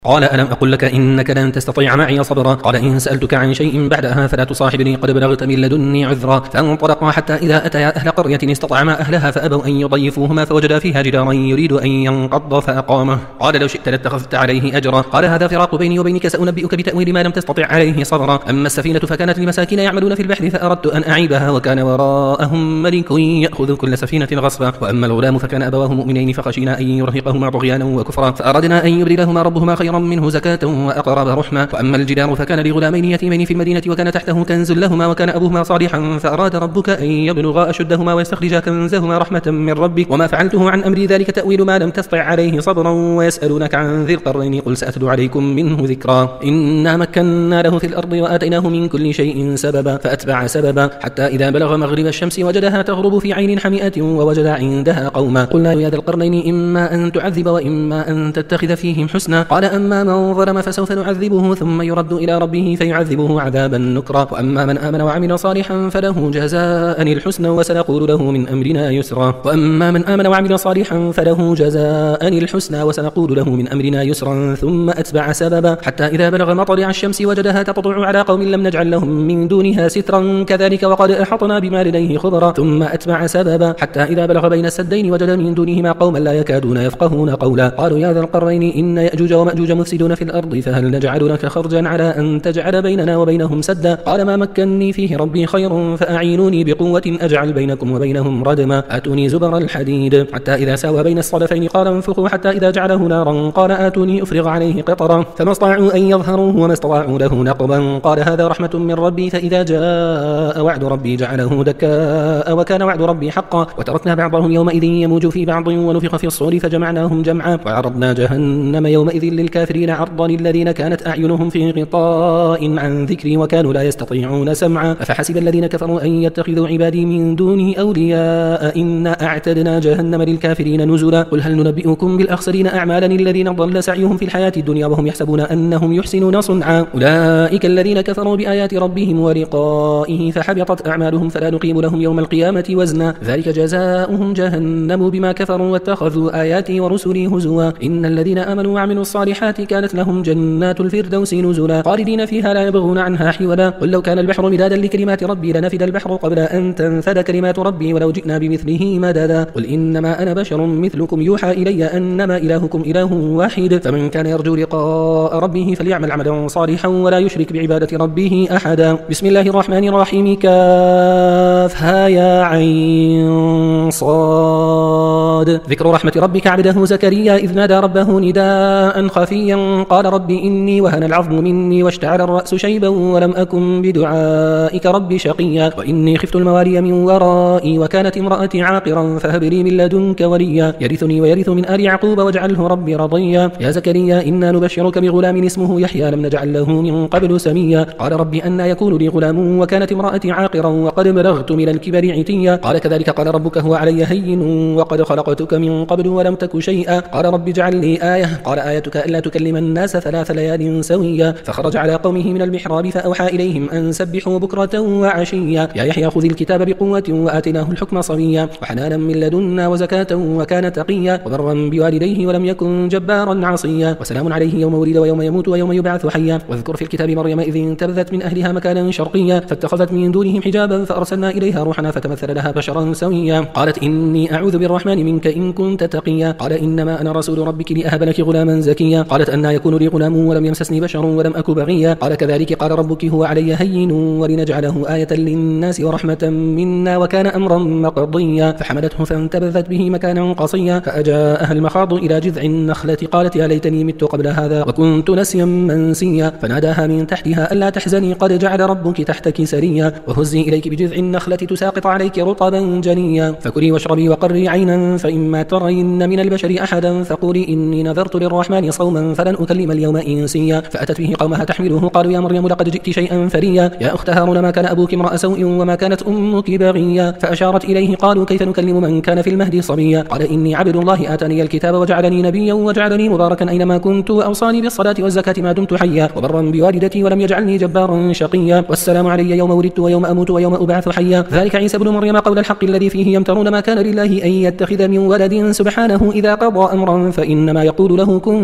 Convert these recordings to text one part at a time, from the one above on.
قال ألم أقل لك إنك لن تستطيع معي صبرا. قال إن سألتك عن شيء بعدها فلا تصاحبني قد بلغت من لدني عذرا. فانطلقا حتى إذا أتيا أهل قرية استطعما أهلها فأبوا أن يضيفوهما فوجدا فيها جدارا يريد أن ينقض فأقامه. قال لو شئت لاتخذت عليه أجرا. قال هذا فراق بيني وبينك سأنبئك بتأويل ما لم تستطع عليه صبرا. أما السفينة فكانت لمساكين يعملون في البحر فأردت أن أعيبها وكان وراءهم ملك يأخذ كل سفينة غصبا. وأما الغلام فكان أبواه مؤمنين فخشينا أن يرهقهما طغيانا وكفرا فأردنا أن يبدلهما ربهما خيرا منه زكاة وأقرب رحمة. وأما الجدار فكان لغلامين يتيمين في المدينة وكان تحته كنز لهما وكان أبوهما صالحا فأراد ربك أن يبلغا أشدهما ويستخرجا كنزهما رحمة من ربك وما فعلته عن أمري ذلك تأويل ما لم تستطع عليه صبرا. ويسألونك عن ذي القرنين قل سأتلو عليكم منه ذكرا. إنا مكنا له في الأرض وآتيناه من كل شيء سببا فأتبع سببا حتى إذا بلغ مغرب الشمس وجدها تغرب في عين حمئة ووجد عندها قوما. قلنا يا ذا القرنين إما أن تعذب وإما أن تتخذ فيهم حسنا. قال أما من ظلم فسوف نعذبه ثم يرد إلى ربه فيعذبه عذابا نكرا. وأما من آمن وعمل صالحا فله جزاء الحسنى وسنقول له من أمرنا يسرا. وأما من آمن وعمل صالحا فله جزاء الحسنى وسنقول له من أمرنا يسرا. ثم أتبع سببا حتى إذا بلغ مطلع الشمس وجدها تطلع على قوم لم نجعل لهم من دونها سترا كذلك وقد أحطنا بما لديه خبرا. ثم أتبع سببا حتى إذا بلغ بين السدين وجد من دونهما قوما لا يكادون يفقهون قولا. قالوا يا ذا القرنين إن يأجوج ومأجوج مفسدون في الأرض فهل نجعل لك خرجا على أن تجعل بيننا وبينهم سدا. قال ما مكنني فيه ربي خير فأعينوني بقوة أجعل بينكم وبينهم ردما. آتوني زبر الحديد حتى إذا ساوى بين الصدفين قال انفخوا حتى إذا جعله نارا قال آتوني أفرغ عليه قطرا فما استطاعوا أن يظهروه وما استطاعوا له نقبا. قال هذا رحمة من ربي فإذا جاء وعد ربي جعله دكاء وكان وعد ربي حقا. وتركنا بعضهم يومئذ يموج في بعض ونفخ في الصور فجمعناهم جمعا. وعرضنا جهنم يومئذ للكافرين عرضا الذين كانت أعينهم في غطاء عن ذكري وكانوا لا يستطيعون سمعا. أفحسب الذين كفروا أن يتخذوا عبادي من دونه أولياء إنا أعتدنا جهنم للكافرين نزلا. قل هل ننبئكم بالأخسرين أعمالا الذين ضل سعيهم في الحياة الدنيا وهم يحسبون أنهم يحسنون صنعا. أولئك الذين كفروا بآيات ربهم ولقائه فحبطت أعمالهم فلا نقيم لهم يوم القيامة وزنا ذلك جزاؤهم جهنم بما كفروا واتخذوا آياتي ورسلي هزوا. إن الذين آمنوا وعملوا الصالحات كانت لهم جنات الفردوس نزلا خالدين فيها لا يبغون عنها حولا. قل لو كان البحر مدادا لكلمات ربي لنفد البحر قبل أن تنفد كلمات ربي ولو جئنا بمثله مددا. قل إنما أنا بشر مثلكم يوحى إلي أنما إلهكم إله واحد فمن كان يرجو لقاء ربه فليعمل عملا صالحا ولا يشرك بعبادة ربه أحدا. بسم الله الرحمن الرحيم كافها يا عين صاد. ذكر رحمة ربك عبده زكريا إذ نادى ربه نداء خفيا قال رب إني وهن العظم مني واشتعل الرأس شيبا ولم أكن بدعائك رب شقيا وإني خفت الموالي من ورائي وكانت امرأتي عاقرا فهب لي من لدنك وليا يرثني ويرث من آل يعقوب واجعله ربي رضيا. يا زكريا إنا نبشرك بغلام اسمه يحيى لم نجعل له من قبل سميا. قال رب أنى يكون لي غلام وكانت امرأتي عاقرا وقد بلغت من الكبر عتيا. قال كذلك قال ربك هو علي هين وقد خلقتك من قبل ولم تك شيئا. قال رب اجعل لي آية. قال آيتك ألا تكلم الناس 3 ليال سويا. فخرج على قومه من المحراب فأوحى إليهم أن سبحوا بكرة وعشيا. يا يحيى خذ الكتاب بقوة وآتناه الحكم صبيا وحنانا من لدنا وزكاة وكان تقيا وبرا بوالديه ولم يكن جبارا عصيا. وسلام عليه يوم ولد ويوم يموت ويوم يبعث حيا. واذكر في الكتاب مريم إذ انتبذت من أهلها مكانا شرقيا فاتخذت من دونهم حجابا فأرسلنا إليها روحنا فتمثل لها بشرا سويا. قالت إني أعوذ بالرحمن منك إن كنت تقيا. قال إنما أنا رسول ربك لأهب لك غلاما زكيا. قالت أنى يكون لي غلام ولم يمسسني بشر ولم أك بغيا. قال كذلك قال ربك هو علي هين ولنجعله آية للناس ورحمة منا وكان أمرا مقضيا. فحملته فانتبذت به مكانا قصيا فأجاءها المخاض إلى جذع النخلة قالت يا ليتني مت قبل هذا وكنت نسيا منسيا. فناداها من تحتها ألا تحزني قد جعل ربك تحتك سريا وهزي إليك بجذع النخلة تساقط عليك رطبا جنيا. فكلي واشربي وقري عينا فإما ترين من البشر أحدا فقولي إني نذرت للرحمن صوما فلن أكلم اليوم إنسيا. فأتت به قومها تحمله قالوا يا مريم لقد جئت شيئا فريا. يا أخت هارون ما كان أبوك امرأ سوء وما كانت أمك بغيا. فأشارت إليه قالوا كيف نكلم من كان في المهد صبيا. قال إني عبد الله آتاني الكتاب وجعلني نبيا وجعلني مباركا أينما كنت وأوصاني بالصلاة والزكاة ما دمت حيا وبرا بوالدتي ولم يجعلني جبارا شقيا. والسلام علي يوم ولدت ويوم أموت ويوم أبعث حيا. ذلك عيسى ابن مريم قول الحق الذي فيه يمترون ما كان لله أن يتخذ من ولد سبحانه إذا قضى أمرا فإنما يقول له كن فيكون.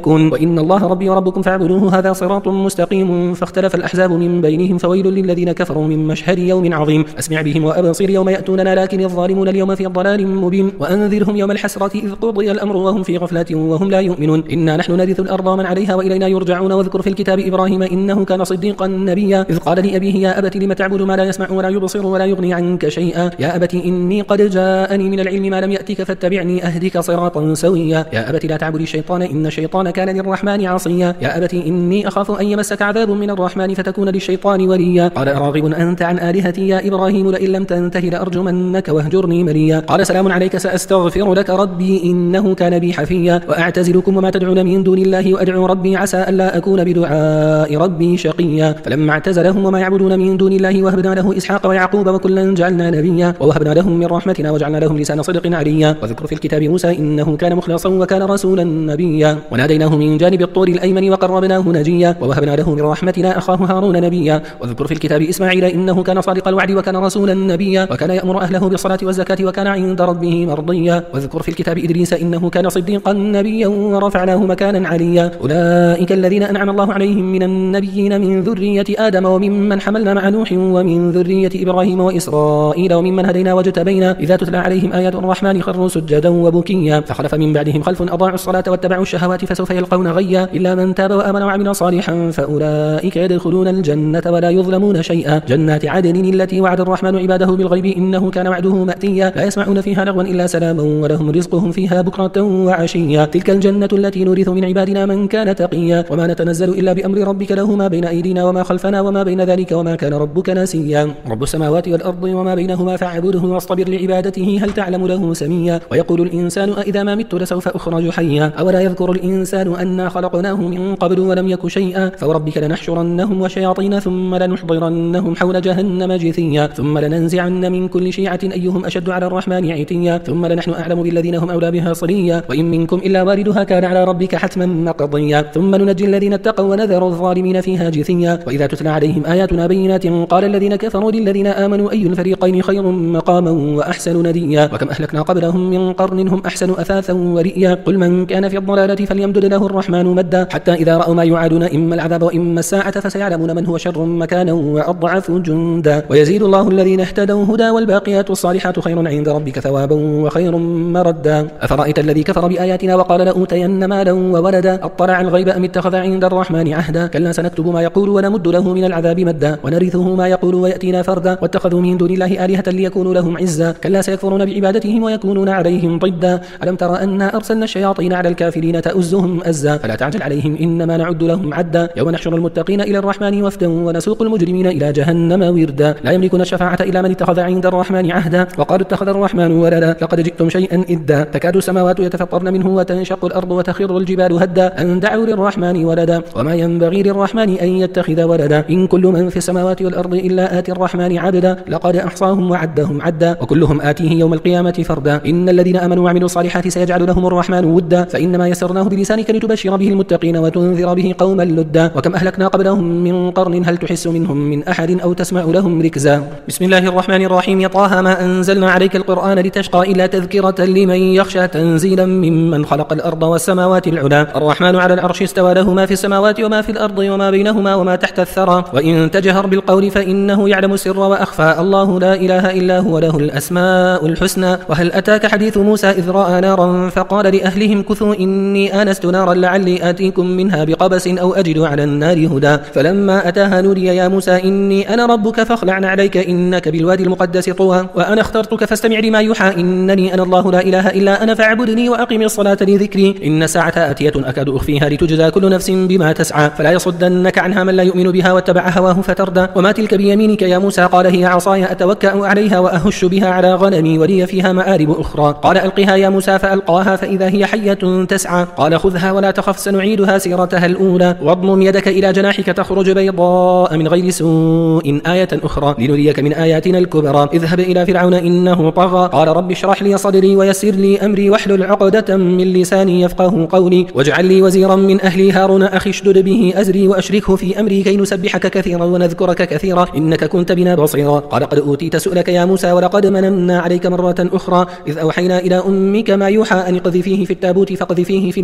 يكون وإن الله ربي وربكم فاعبدوه هذا صراط مستقيم. فاختلف الأحزاب من بينهم فويل للذين كفروا من مشهد يوم عظيم. أسمع بهم وأبصر يوم يأتوننا لكن الظالمون اليوم في ضلال مبين. وأنذرهم يوم الحسرة إذ قضي الأمر وهم في غفلة وهم لا يؤمنون. إنا نحن نرث الأرض ومن عليها وإلينا يرجعون. واذكر في الكتاب إبراهيم إنه كان صديقا نبيا إذ قال لأبيه يا أبت لم تعبد ما لا يسمع ولا يبصر ولا يغني عنك شيئا يا أبت إني قد جاءني من العلم ما لم يأتك فاتبعني أهدك صراطا سويا يا أبت لا تعبد الشيطان إن الشيطان كان للرحمن عصيا يا أبت إني أخاف أن يمسك عذاب من الرحمن فتكون للشيطان وليا قال أراغب أنت عن آلهتي يا إبراهيم لئن لم تنته لأرجمنك واهجرني مليا قال سلام عليك سأستغفر لك ربي إنه كان بي حفيا وأعتزلكم وما تدعون من دون الله وأدعو ربي عسى ألا أكون بدعاء ربي شقيا فلما اعتزلهم وما يعبدون من دون الله وهبنا له إسحاق ويعقوب وكلا جعلنا نبيا ووهبنا لهم من رحمتنا وجعلنا لهم لسان صدق عليا واذكر في الكتاب موسى إنه كان مخلصا وكان رسولا نبيا وناديناه من جانب الطور الأيمن وقربناه نجيا ووهبنا له من رحمتنا أخاه هارون نبيا واذكر في الكتاب إسماعيل إنه كان صادق الوعد وكان رسولا نبيا وكان يأمر أهله بالصلاة والزكاة وكان عند ربه مرضيا واذكر في الكتاب إدريس إنه كان صديقا نبيا ورفعناه مكانا عليا أولئك الذين أنعم الله عليهم من النبيين من ذرية آدم وممن حملنا مع نوح ومن ذرية إبراهيم وإسرائيل وممن هدينا واجتبينا إذا تتلى عليهم آيات الرحمن خروا سجدا وبكيا فخلف من بعدهم خلف أضاعوا الصلاة واتبعوا الشهوات فسوف يلقون غيا إلا من تاب وآمن وعمل صالحا فأولئك يدخلون الجنة ولا يظلمون شيئا جنات عدن التي وعد الرحمن عباده بالغيب إنه كان وعده مأتيا لا يسمعون فيها لغوا إلا سلاما ولهم رزقهم فيها بكرة وعشيا تلك الجنة التي نورث من عبادنا من كان تقيا وما نتنزل إلا بأمر ربك له ما بين أيدينا وما خلفنا وما بين ذلك وما كان ربك ناسيا رب السماوات والأرض وما بينهما فاعبده واصطبر لعبادته هل تعلم له سميا ويقول الإنسان أإذا ما مت لسوف أخرج حيا أولا يذكر الإنسان أنا خلقناه من قبل ولم يك شيئا فوربك لنحشرنهم وشياطين ثم لنحضرنهم حول جهنم جثيا ثم لننزعن من كل شيعة أيهم أشد على الرحمن عتيا ثم لنحن أعلم بالذين هم أولى بها صليا وإن منكم إلا واردها كان على ربك حتما مقضيا ثم ننجي الذين اتقوا ونذر الظالمين فيها جثيا وإذا تتلى عليهم آياتنا بينات قال الذين كفروا للذين آمنوا أي الفريقين خير مقاما وأحسن نديا وكم أهلكنا قبلهم من قرن هم أحسن أثاثا ورئيا قل من كان في الضلالة فليمدد له الرحمن مدا حتى إذا رأوا ما يوعدون إما العذاب وإما الساعة فسيعلمون من هو شر مكانا وأضعف جندا ويزيد الله الذين اهتدوا هدى والباقيات الصالحات خير عند ربك ثوابا وخير مردا أفرأيت الذي كفر بآياتنا وقال لأوتين مالا وولدا أطلع الغيب أم اتخذ عند الرحمن عهدا كلا سنكتب ما يقول ونمد له من العذاب مدا ونرثه ما يقول ويأتينا فردا واتخذوا من دون الله آلهة ليكونوا لهم عزا كلا سيكفرون بعبادتهم ويكونون عليهم ضدا ألم تر أنا أرسلنا الشياطين على الكافرين تؤزهم أزا فلا تعجل عليهم إنما نعد لهم عدا يوم نحشر المتقين إلى الرحمن وفدا ونسوق المجرمين إلى جهنم وردا لا يملكون الشفاعة إلا من اتخذ عند الرحمن عهدا وقالوا اتخذ الرحمن ولدا لقد جئتم شيئا إدا تكاد السماوات يتفطرن منه وتنشق الأرض وتخر الجبال هدا أن دعوا للرحمن ولدا وما ينبغي للرحمن أن يتخذ ولدا إن كل من في السماوات والأرض إلا آتي الرحمن عبدا لقد أحصاهم وعدهم عدا وكلهم آتيه يوم القيامة فردا إن الذين آمنوا وعملوا الصالحات سيجعل لهم الرحمن ودا فإنما يسرناه بلسانك لتبشر به المتقين وتنذر به قوما لدا وكم أهلكنا قبلهم من قرن هل تحس منهم من أحد أو تسمع لهم ركزا بسم الله الرحمن الرحيم طه ما أنزلنا عليك القرآن لتشقى إلا تذكرة لمن يخشى تنزيلا ممن خلق الأرض والسماوات العلى الرحمن على العرش استوى له ما في السماوات وما في الأرض وما بينهما وما تحت الثرى وإن تجهر بالقول فإنه يعلم السر وأخفى الله لا إله إلا هو له الأسماء الحسنى وهل أتاك حديث موسى إذ رأى نارا فقال لأهلهم كثوا إني آنست نارا لعلي آتيكم منها بقبس أو أجد على النار هدى فلما أتاها نودي يا موسى إني أنا ربك فاخلع عليك إنك بالوادي المقدس طوى وأنا اخترتك فاستمع لما يوحى إنني أنا الله لا إله إلا أنا فاعبدني وأقم الصلاة لذكري إن ساعة آتية أكاد أخفيها لتجزى كل نفس بما تسعى فلا يصدنك عنها من لا يؤمن بها واتبع هواه فتردى وما تلك بيمينك يا موسى قال هي عصاي أتوكأ عليها وأهش بها على غنمي ولي فيها مآرب أخرى قال ألقها يا موسى فألقاها فإذا هي حية تسعى قال خذها ولا تخف سنعيدها سيرتها الأولى واضمم يدك إلى جناحك تخرج بيضاء من غير سوء آية أخرى لنريك من آياتنا الكبرى اذهب إلى فرعون إنه طغى قال رب اشرح لي صدري ويسر لي أمري واحلل عقدة من لساني يفقه قولي واجعل لي وزيرا من أهلي هارون أخي اشدد به أزري وأشركه في أمري كي نسبحك كثيرا ونذكرك كثيرا إنك كنت بنا بصيرا قال قد أوتيت سؤلك يا موسى ولقد مننا عليك مرة أخرى إذ أوحينا إلى أمك ما يوحى أن اقذفيه في التابوت فاقذفيه في اليم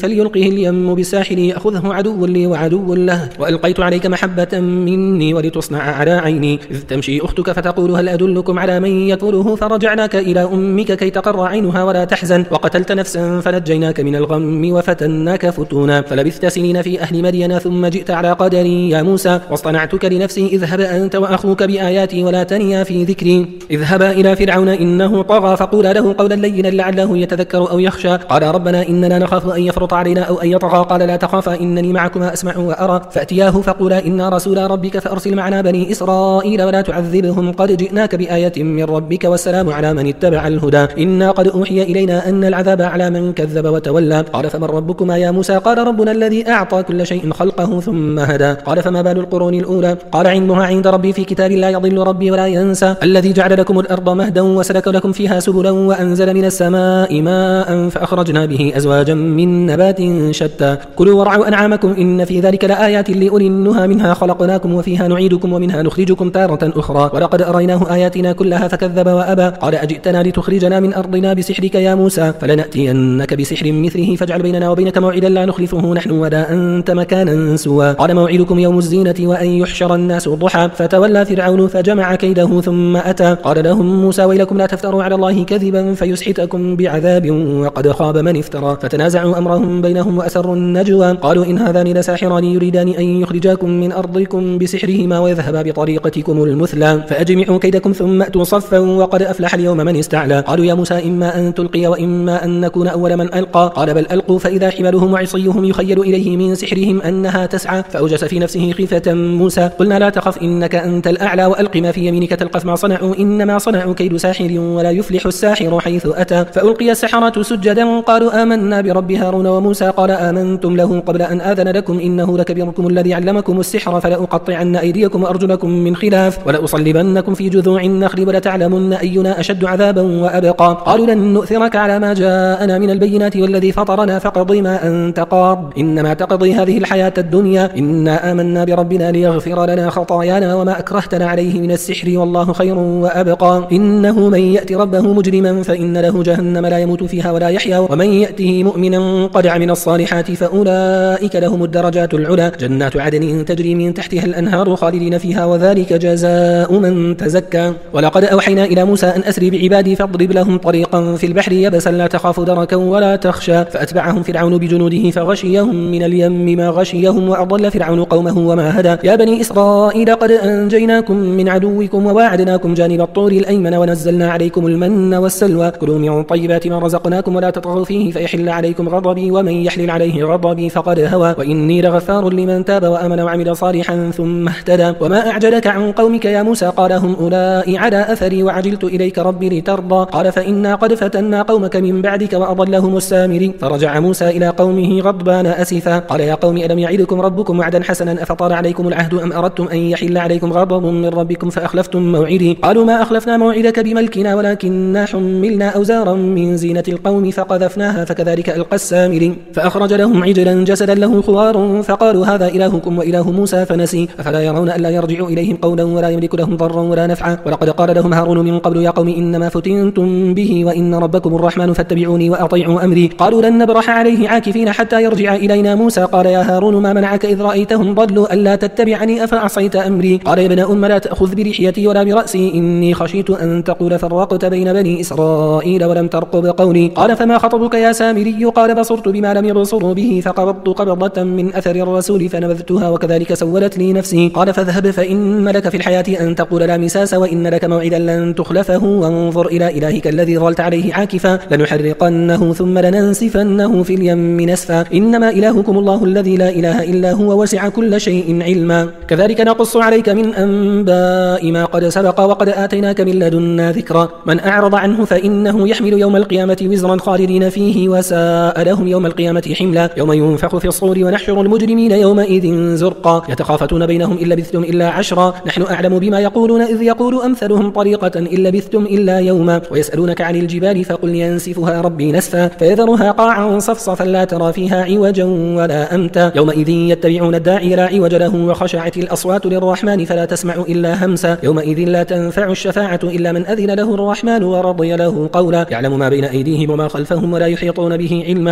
فليلقه اليم بالساحل يأخذه عدو لي وعدو له، وألقيت عليك محبة مني ولتصنع على عيني، إذ تمشي أختك فتقول هل أدلكم على من يكفله، فرجعناك إلى أمك كي تقر عينها ولا تحزن، وقتلت نفسا فنجيناك من الغم وفتناك فتونا، فلبثت سنين في أهل مدين ثم جئت على قدري يا موسى، واصطنعتك لنفسي، اذهب أنت وأخوك بآياتي ولا تنيا في ذكري، اذهبا إلى فرعون إنه طغى فقولا له قولا لينا لعله يتذكر أو يخشى، قال ربنا إننا نخاف أن يفرط علينا أو أن يطغى، قال لا تخافا إنني معكما أسمع وأرى، فأتياه فقولا إنا رسول ربك فأرسل معنا بني إسرائيل ولا تعذبهم قد جئناك بآية من ربك والسلام على من اتبع الهدى، إنا قد أوحي إلينا أن العذاب على من كذب وتولى، قال فمن ربكما يا موسى، قال ربنا الذي أعطى كل شيء خلقه ثم هدى، قال فما بال القرون الأولى، قال علمها عند ربي في كتاب لا يضل ربي ولا ينسى، الذي جعل لكم الأرض مهدا وسلك لكم فيها سبلا وأنزل من السماء ماء فأخرجنا به أزواجا من نبات شتى، كلوا وارعوا أنعامكم إن في ذلك لآيات لأولي النهى، منها خلقناكم وفيها نعيدكم ومنها نخرجكم تارة أخرى، ولقد أريناه آياتنا كلها فكذب وأبى، قال أجئتنا لتخرجنا من أرضنا بسحرك يا موسى، فلنأتينك بسحر مثله فاجعل بيننا وبينك موعدا لا نخلفه نحن ولا أنت مكانا سوى، قال موعدكم يوم الزينة وأن يحشر الناس ضحى، فتولى فرعون فجمع كيده ثم أتى، قال لهم موسى ويلكم لا تفتروا على الله كذبا فيسحتكم بعذاب وقد خاب من افترى، فتنازعوا أمرهم بينهم وأسروا النجوى، قالوا إن هذان لساحران يريدان أن يخرجاكم من أرضكم بسحرهما ويذهبا بطريقتكم المثلى، فأجمعوا كيدكم ثم أتوا صفا وقد أفلح اليوم من استعلى، قالوا يا موسى إما أن تلقي وإما أن نكون أول من ألقى، قال بل ألقوا فإذا حبالهم وعصيهم يخيل إليه من سحرهم أنها تسعى، فأوجس في نفسه خيفة موسى، قلنا لا تخف إنك أنت الأعلى وألق ما في يمينك تلقف ما صنعوا إنما صنعوا كيد ساحر ولا يفلح الساحر حيث أتى، فألقي السحرة سجدا قالوا آمنا برب هارون وموسى، قال آمنتم له قبل أن آذن لكم إنه لكبيركم الذي علمكم السحر، فلأقطعن أيديكم وأرجلكم من خلاف ولأصلبنكم في جذوع النخل ولتعلمن أينا أشد عذابا وأبقى، قالوا لن نؤثرك على ما جاءنا من البينات والذي فطرنا فاقض ما أنت قاض إنما تقضي هذه الحياة الدنيا، إنا آمنا بربنا ليغفر لنا خطايانا وما أكرهتنا عليه من السحر والله خير وأبقى، إنه من يأتي ربه مجرما فإن له جهنم لا يموت فيها ولا يحيا، ومن يأته مؤمنا قد عمل الصالحات فأولئك لهم الدرجات العلى، جنات عدن تجري من تحتها الأنهار خالدين فيها وذلك جزاء من تزكى، ولقد أوحينا إلى موسى أن أسري بعبادي فاضرب لهم طريقا في البحر يبسا لا تخاف دركا ولا تخشى، فأتبعهم فرعون بجنوده فغشيهم من اليم ما غشيهم وأضل فرعون قومه وما هدى، يا بني إسرائيل قد أنجيناكم من عدوكم وواعدناكم جانب الطور الأيمن ونزلنا عليكم المن والسلوى، كلوا من طيبات ما رزقناكم ولا تطغوا فيه فيحل عليكم غضبي ومن يحلل عليه غضبي فقد هوى، وإني لغفار لمن تاب وآمن وعمل صالحا ثم اهتدى، وما أعجلك عن قومك يا موسى، قال هم أولئك على أثري وعجلت إليك ربي لترضى، قال فإنا قد فتنا قومك من بعدك وأضلهم السامري، فرجع موسى إلى قومه غضبان أسفا، قال يا قوم ألم يعدكم ربكم وعدا حسنا أفطال عليكم العهد أم أردتم أن يحل عليكم غضب من ربكم فأخلفتم موعدي، قالوا ما أخلفنا موعدك بملكنا ولكننا حملنا أوزارا من زينة القوم فقذفناها فكذلك ألقى السامري، فأخرج لهم عجلا جسدا له خوار فقالوا هذا إلهكم وإله موسى فنسي، أفلا يرون ألا يرجع إليهم قولا ولا يملك لهم ضرا ولا نفعا، ولقد قال لهم هارون من قبل يا قوم إنما فتنتم به وإن ربكم الرحمن فاتبعوني وأطيعوا أمري، قالوا لن نبرح عليه عاكفين حتى يرجع إلينا موسى، قال يا هارون ما منعك إذ رأيتهم ضلوا ألا تتبعني أفعصيت أمري، قال يا ابن أم لا تأخذ برحيتي ولا برأسي إني خشيت أن تقول فرقت بين بني إسرائيل ولم ترقب قولي، قال فما خطبك يا سامري، قال بصرت بما لم يبصروا به فقبضت قبضة من أثر الرسول فنبذتها وكذلك سولت لي نفسي، قال فاذهب فإن لك في الحياة أن تقول لا مساس وإن لك موعدا لن تخلفه، وانظر إلى إلهك الذي ظلت عليه عاكفا لنحرقنه ثم لننسفنه في اليم نسفا، إنما إلهكم الله الذي لا إله إلا هو وسع كل شيء علما، كذلك نقص عليك من أنباء ما قد سبق وقد آتيناك من لدنا ذكرا، من أعرض عنه فإنه يحمل يوم القيامة وزرا خالدين فيه وساء لهم يوم القيامة حملا، يوم ينفخ في الصور ونحشر المجرمين يومئذ زرقا، يتخافتون بينهم إن لبثتم إلا عشرا نحن أعلم بما يقولون إذ يقول أمثلهم طريقة إن لبثتم إلا يوما، ويسألونك عن الجبال فقل ينسفها ربي نسفا فيذرها قاعا صفصفا لا ترى فيها عوجا ولا أمتا، يومئذ يتبعون الداعي لا عوج له وخشعت الأصوات للرحمن فلا تسمع إلا همسا، يومئذ لا تنفع الشفاعة إلا من أذن له الرحمن ورضي له قولا، يعلم ما بين أيديهم وما خلفهم ولا يحيطون به علما، وعنت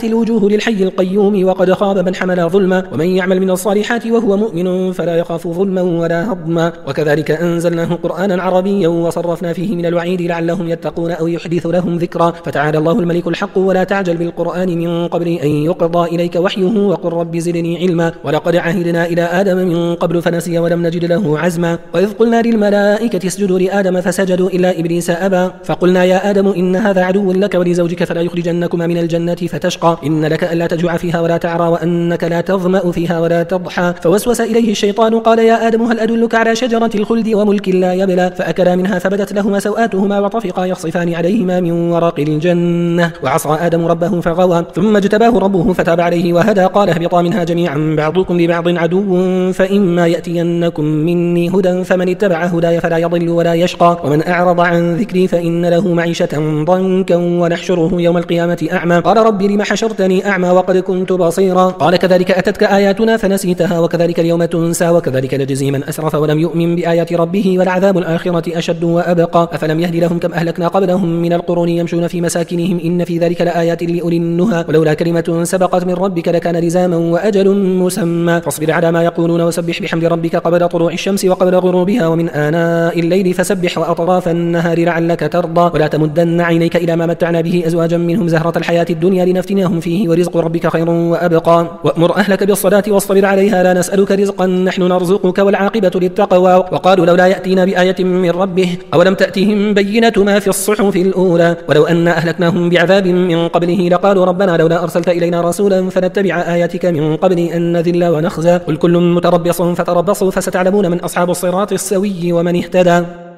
وأنبت الوجوه للحي القيوم وقد خاب من حمل ظلما ومن يعمل من الصالحات وهو مؤمن فلا يخاف ظلما ولا هضما وكذلك أنزلناه قرآنا عربيا وصرفنا فيه من الوعيد لعلهم يتقون أو يحدث لهم ذكرا فتعالى الله الملك الحق ولا تعجل بالقرآن من قبل أن يقضى إليك وحيه وقل رب زدني علما ولقد عهدنا إلى آدم من قبل فنسي ولم نجد له عزما وإذ قلنا للملائكة اسجدوا لآدم فسجدوا إلا إبليس أبى فقلنا يا آدم إن هذا عدو لك ولزوجك فلا يخرجنكما من الجنة فتشقى إن لك ألا تجوع فيها ولا تعرى وأنك لا تظمأ فيها ولا تضحى فوسوس إليه الشيطان قال يا آدم هل أدلك على شجرة الخلد وملك لا يبلى فأكلا منها فبدت لهما سوآتهما وطفقا يخصفان عليهما من ورق الجنة وعصى آدم ربه فغوى ثم اجتباه ربه فتاب عليه وهدى قال اهبطا منها جميعا بعضكم لبعض عدو فإما يأتينكم مني هدى فمن اتبع هداي فلا يضل ولا يشقى ومن أعرض عن ذكري فإن له معيشة ضنكا ونحشره يوم القيامة أعمى قال رب لم حشرتني أعمى وقد كنت بصيرا قال كذلك أتتك آياتنا فنسيتها وكذلك اليوم تنسى وكذلك نجزي من أسرف ولم يؤمن بآيات ربه ولعذاب الآخرة أشد وأبقى أفلم يهد لهم كم أهلكنا قبلهم من القرون يمشون في مساكنهم إن في ذلك لآيات لأولي النهى ولولا كلمة سبقت من ربك لكان لزاما وأجل مسمى فاصبر على ما يقولون وسبح بحمد ربك قبل طلوع الشمس وقبل غروبها ومن آناء الليل فسبح وأطراف النهار لعلك ترضى ولا تمدن عينيك إلى ما متعنا به أزواجا منهم زهرة الحياة الدنيا لنفتنهم فيه ورزق ربك خير وأبقى وأمر أهلك بالصلاة واصطبر عليها لا نسألك رزقا نحن نرزقك والعاقبة للتقوى وقالوا لولا يأتينا بآية من ربه أولم تأتهم بينة ما في الصحف الأولى ولو أن أهلكناهم بعذاب من قبله لقالوا ربنا لولا أرسلت إلينا رسولا فنتبع آياتك من قبل أن نذل ونخزى قل كل متربص فتربصوا فستعلمون من أصحاب الصراط السوي ومن اهتدى